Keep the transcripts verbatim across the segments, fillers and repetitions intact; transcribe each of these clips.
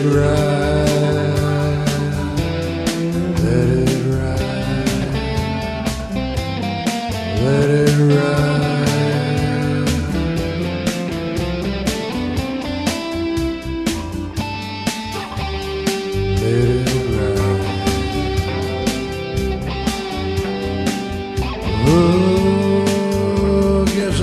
ride, let it ride, let it ride. Let it ride. Oh, gives a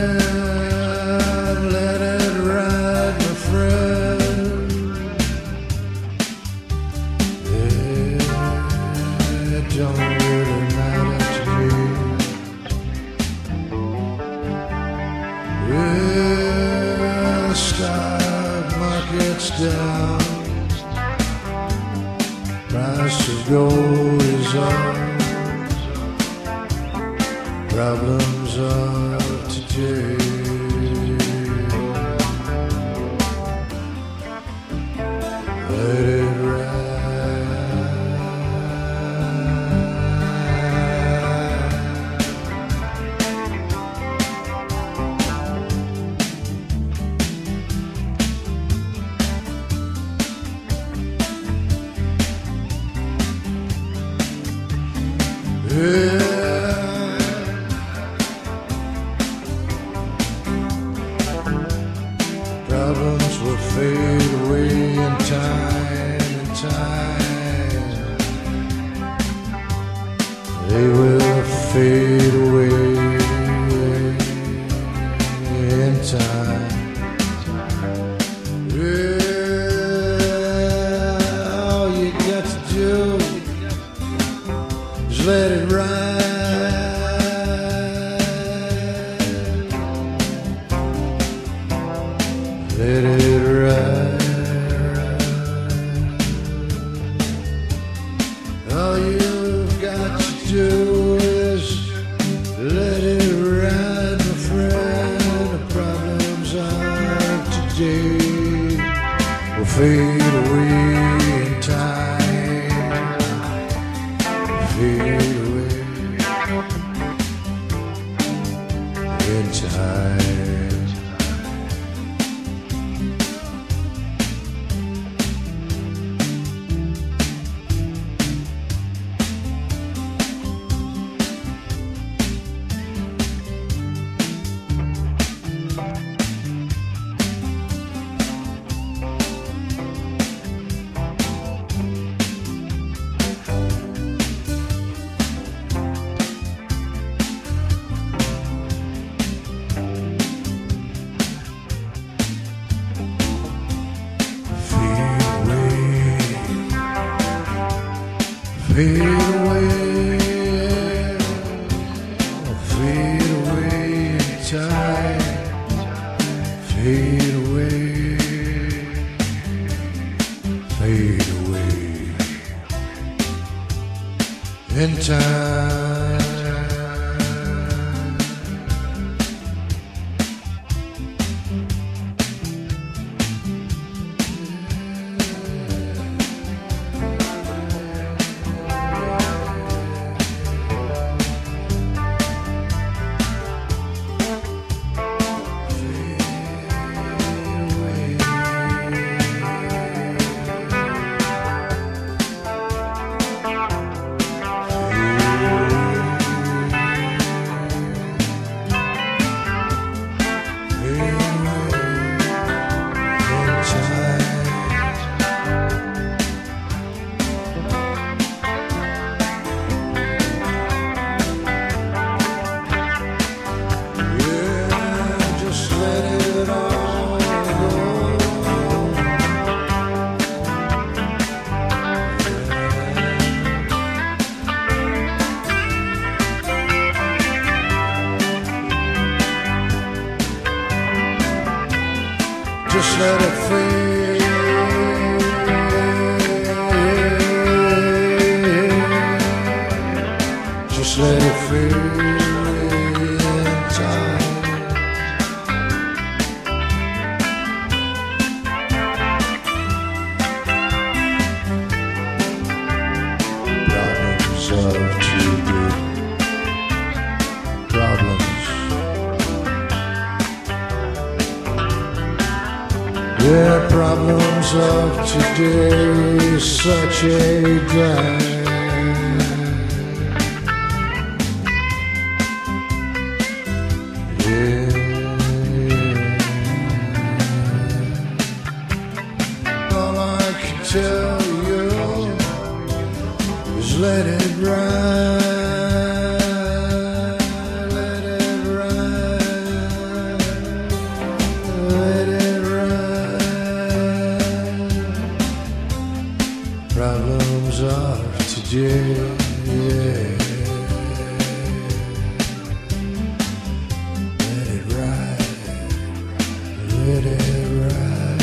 damn, let it ride, my friend. It don't really matter to me. Well, stock market's down, price of gold is up. Problems of today. Let it ride. Problems will fade away in time, in time. They will fade away in time. Well, all you got to do is let it ride. Let it ride. All you've got to do is let it ride, my friend. The problems of today will fade away in time. Fade away in time. Fade away, fade away in time, fade away, fade away in time. Just let it fade. Just let it fade in time. Problems of today. Problems. Yeah. problems of today, such a drag. Yeah, all I can tell you is let it ride. Problems of today, yeah. Let it ride, let it ride.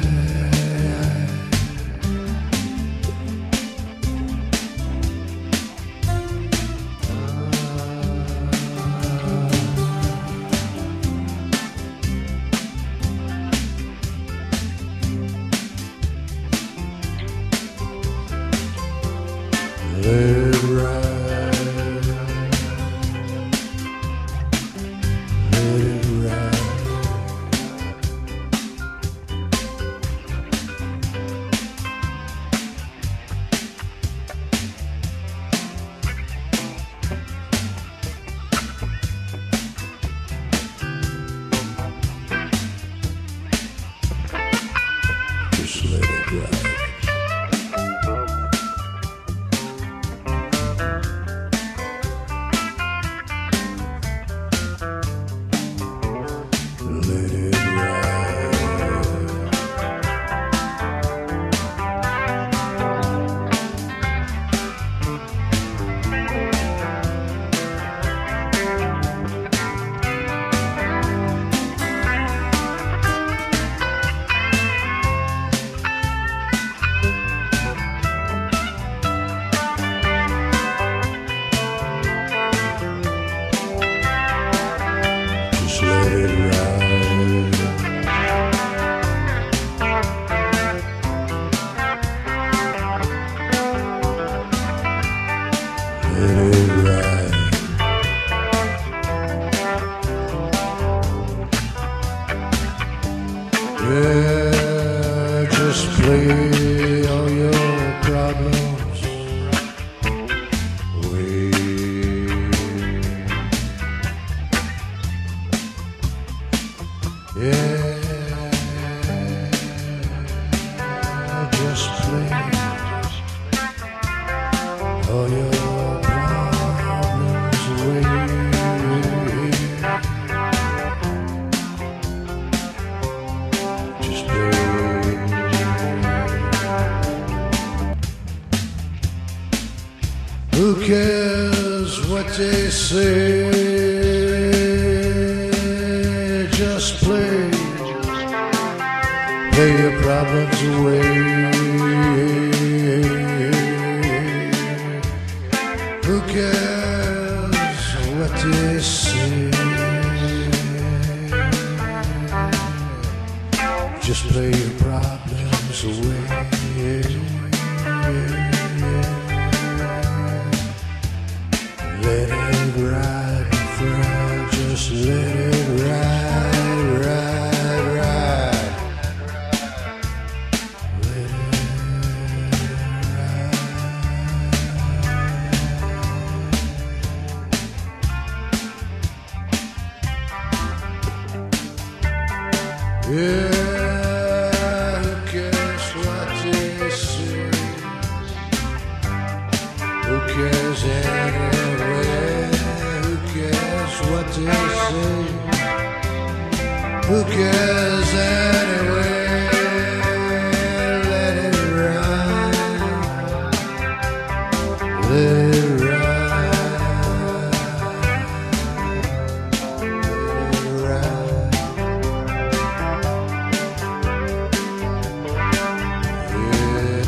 Let it ride, let it ride. Just let it ride. Let it ride. Let it ride. Yeah, just play all your problems away. Yeah, just play all your problems away. Just play. Who cares what they say? Just play, play your problems away. Who cares what they say? Just play your problems away. Let it ride, my friend, just let it ride, ride, ride. Let it ride. Yeah, who cares what they say? Who cares anyway? Who cares what they say? Who cares anyway? Let it ride, let it ride, let it ride. Yeah.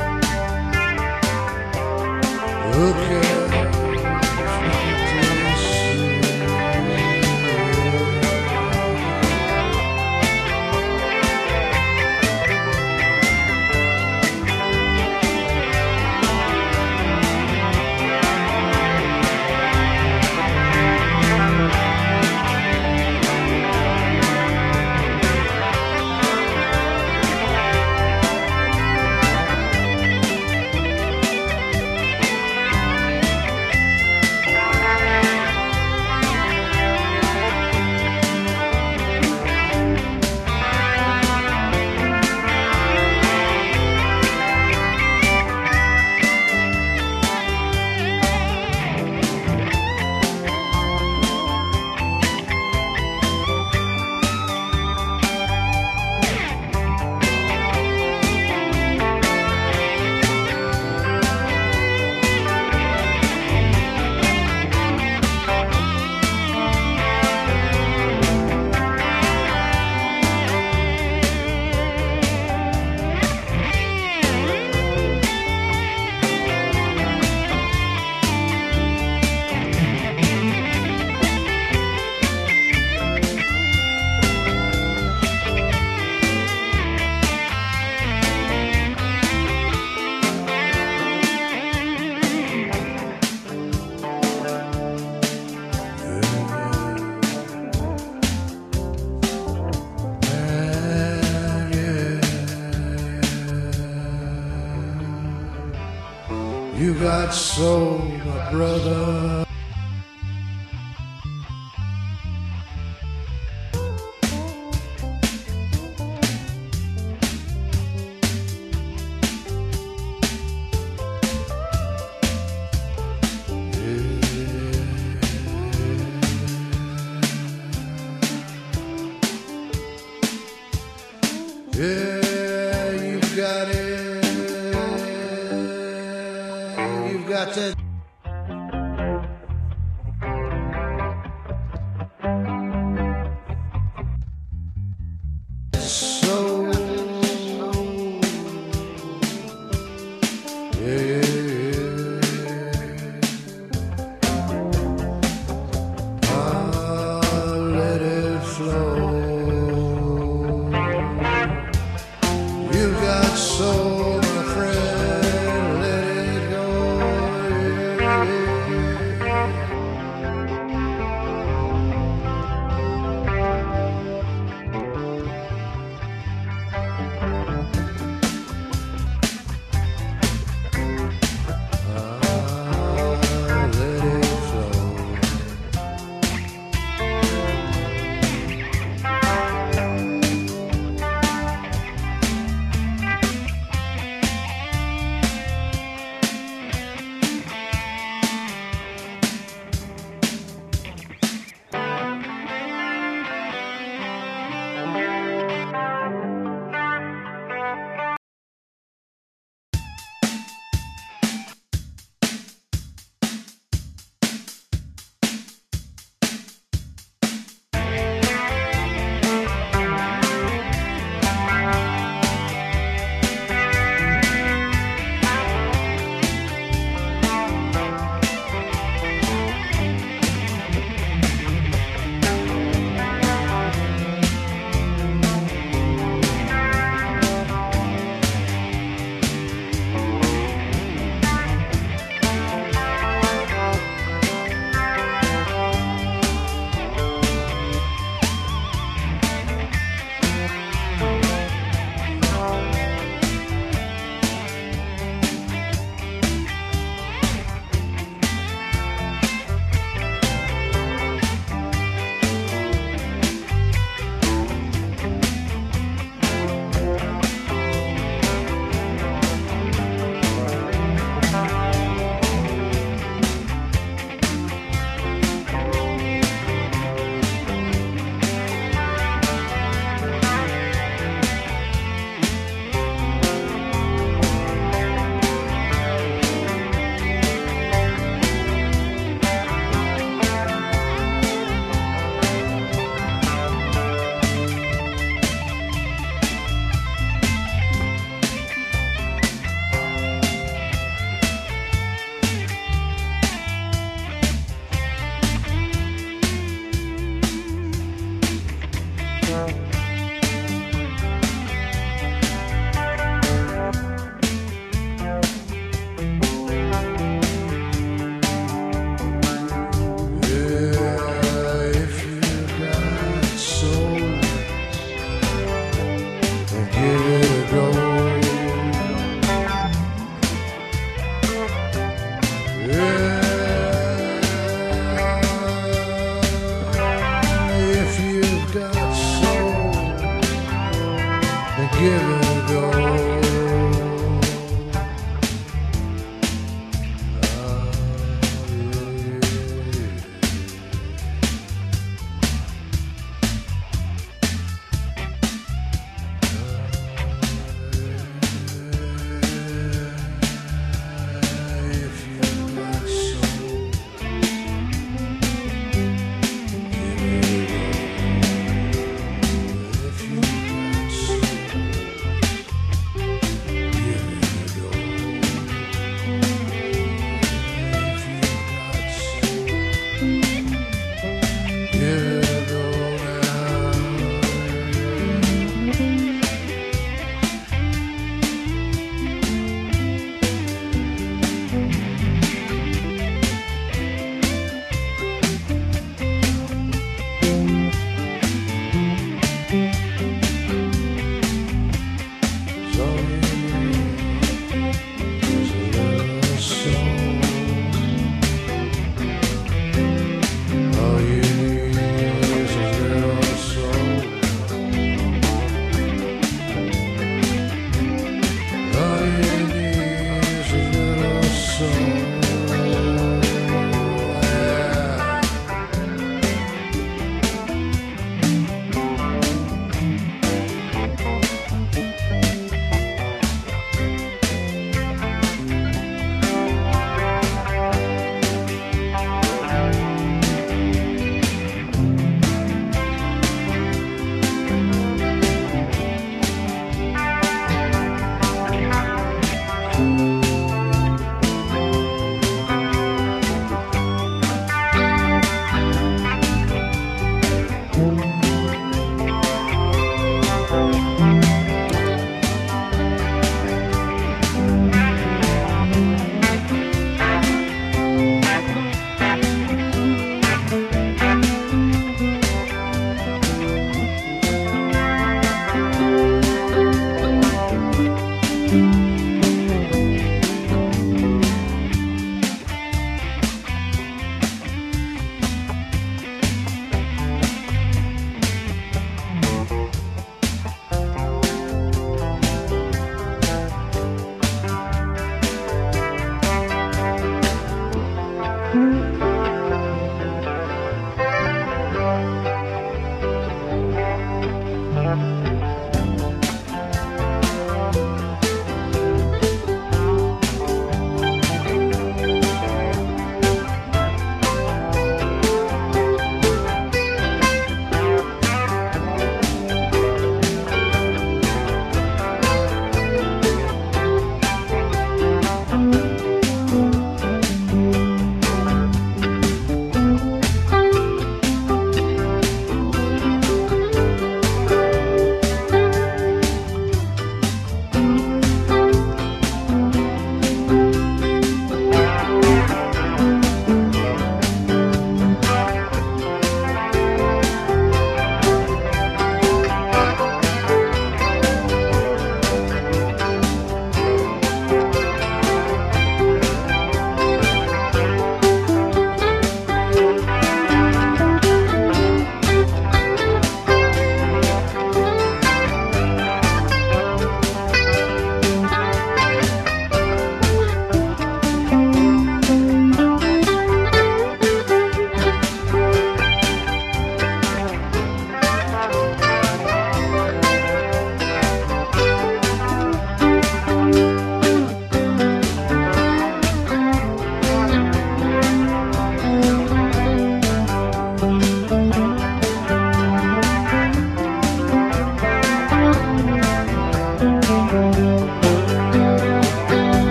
Who cares what they say? got soul, my brother. Yeah, you've got it. You've got that. So, yeah, I'll let it flow. You got soul, my friend, let it go. Ah, let it flow. Give it a go. If you got soul,